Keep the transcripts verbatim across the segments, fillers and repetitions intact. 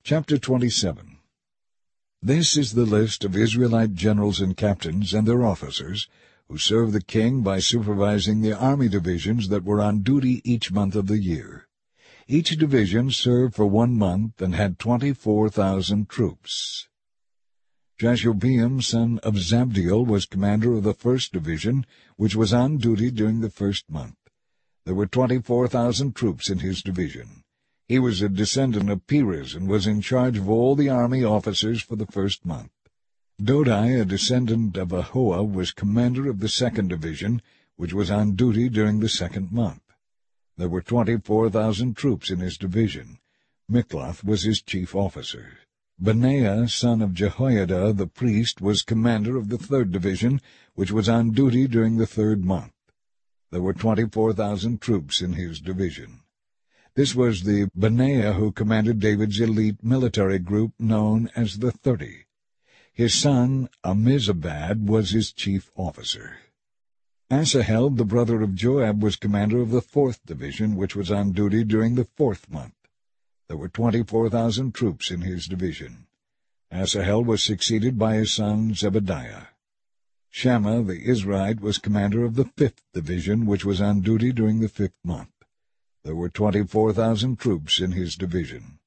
Chapter twenty-seven. This is the list of Israelite generals and captains and their officers, who served the king by supervising the army divisions that were on duty each month of the year. Each division served for one month and had twenty-four thousand troops. Jashobeam, son of Zabdiel, was commander of the first division, which was on duty during the first month. There were twenty-four thousand troops in his division. He was a descendant of Perez and was in charge of all the army officers for the first month. Dodai, a descendant of Ahoah, was commander of the second division, which was on duty during the second month. There were twenty-four thousand troops in his division. Mikloth was his chief officer. Benaiah, son of Jehoiada the priest, was commander of the third division, which was on duty during the third month. There were twenty-four thousand troops in his division. This was the Benaiah who commanded David's elite military group known as the Thirty. His son Ammizabad was his chief officer. Asahel, the brother of Joab, was commander of the fourth division, which was on duty during the fourth month. There were twenty-four thousand troops in his division. Asahel was succeeded by his son Zebadiah. Shammah, the Israelite, was commander of the fifth division, which was on duty during the fifth month. There were twenty-four thousand troops in his division.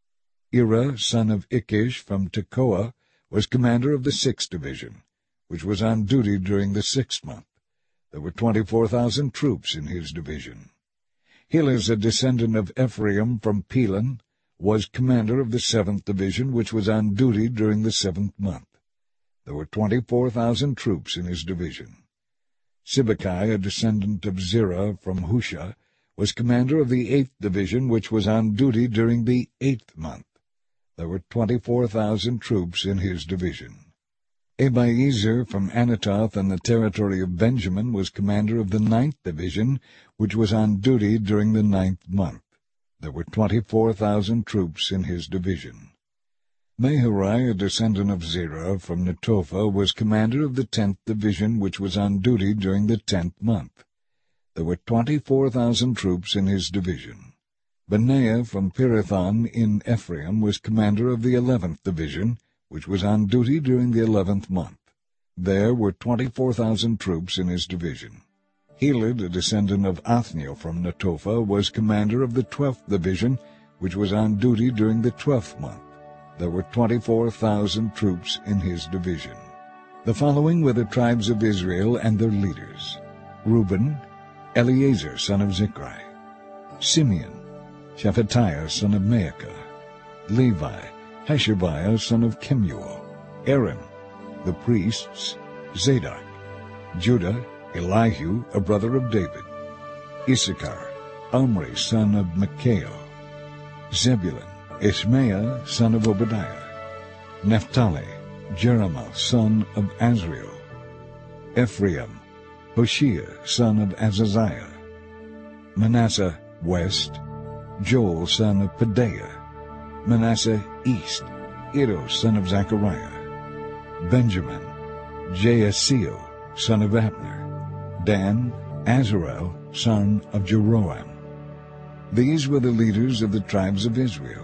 Ira, son of Ikish from Tekoa, was commander of the sixth division, which was on duty during the sixth month. There were twenty-four thousand troops in his division. Helez, a descendant of Ephraim from Pelon, was commander of the seventh division, which was on duty during the seventh month. There were twenty-four thousand troops in his division. Sibbecai, a descendant of Zerah from Husha, was commander of the eighth division, which was on duty during the eighth month. There were twenty-four thousand troops in his division. Abiezer from Anatoth in the territory of Benjamin was commander of the ninth division, which was on duty during the ninth month. There were twenty-four thousand troops in his division. Maharai, a descendant of Zerah from Netophah, was commander of the tenth division, which was on duty during the tenth month. There were twenty-four thousand troops in his division. Benaiah from Pirathon in Ephraim was commander of the eleventh division, which was on duty during the eleventh month. There were twenty-four thousand troops in his division. Heled, a descendant of Othniel from Netophah, was commander of the twelfth division, which was on duty during the twelfth month. There were twenty-four thousand troops in his division. The following were the tribes of Israel and their leaders: Reuben, Eleazar son of Zichri; Simeon, Shephatiah son of Maacah; Levi, Hashabiah son of Kemuel; Aaron, the priests, Zadok; Judah, Elihu, a brother of David; Issachar, Omri son of Micaiah; Zebulun, Ishmaiah son of Obadiah; Naphtali, Jeremoth son of Azriel; Ephraim, Hoshea son of Azaziah; Manasseh west, Joel son of Pedaiah; Manasseh east, Iddo son of Zechariah; Benjamin, Jaasiel son of Abner; Dan, Azarel son of Jeroham. These were the leaders of the tribes of Israel.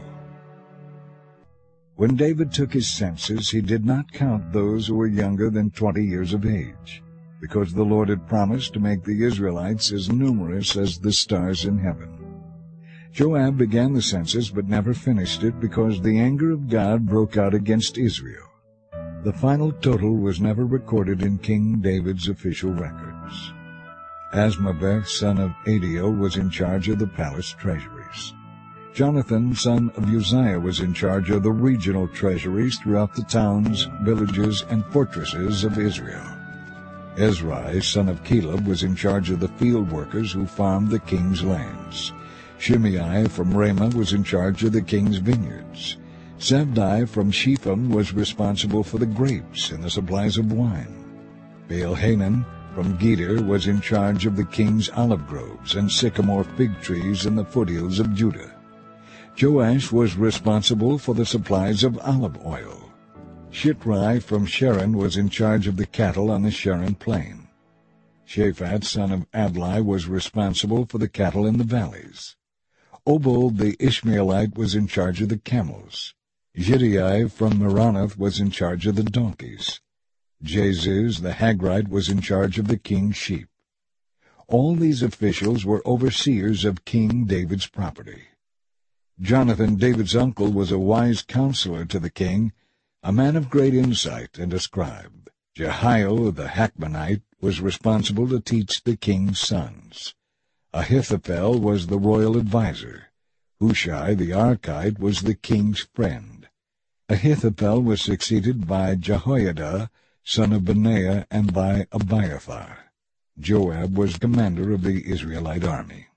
When David took his census, he did not count those who were younger than twenty years of age, because the Lord had promised to make the Israelites as numerous as the stars in heaven. Joab began the census but never finished it, because the anger of God broke out against Israel. The final total was never recorded in King David's official records. Asmaveth, son of Adiel, was in charge of the palace treasuries. Jonathan, son of Uzziah, was in charge of the regional treasuries throughout the towns, villages, and fortresses of Israel. Ezrai, son of Caleb, was in charge of the field workers who farmed the king's lands. Shimei from Ramah was in charge of the king's vineyards. Zabdi from Shepham was responsible for the grapes and the supplies of wine. Baal-Hanan from Geder was in charge of the king's olive groves and sycamore fig trees in the foothills of Judah. Joash was responsible for the supplies of olive oil. Shitrai from Sharon was in charge of the cattle on the Sharon plain. Shaphat, son of Adlai, was responsible for the cattle in the valleys. Obal the Ishmaelite was in charge of the camels. Giddai from Meronoth was in charge of the donkeys. Jaziz the Hagrite was in charge of the king's sheep. All these officials were overseers of King David's property. Jonathan, David's uncle, was a wise counselor to the king, a man of great insight and a scribe. Jehiel the Hachmonite was responsible to teach the king's sons. Ahithophel was the royal adviser. Hushai the Archite was the king's friend. Ahithophel was succeeded by Jehoiada, son of Benaiah, and by Abiathar. Joab was commander of the Israelite army.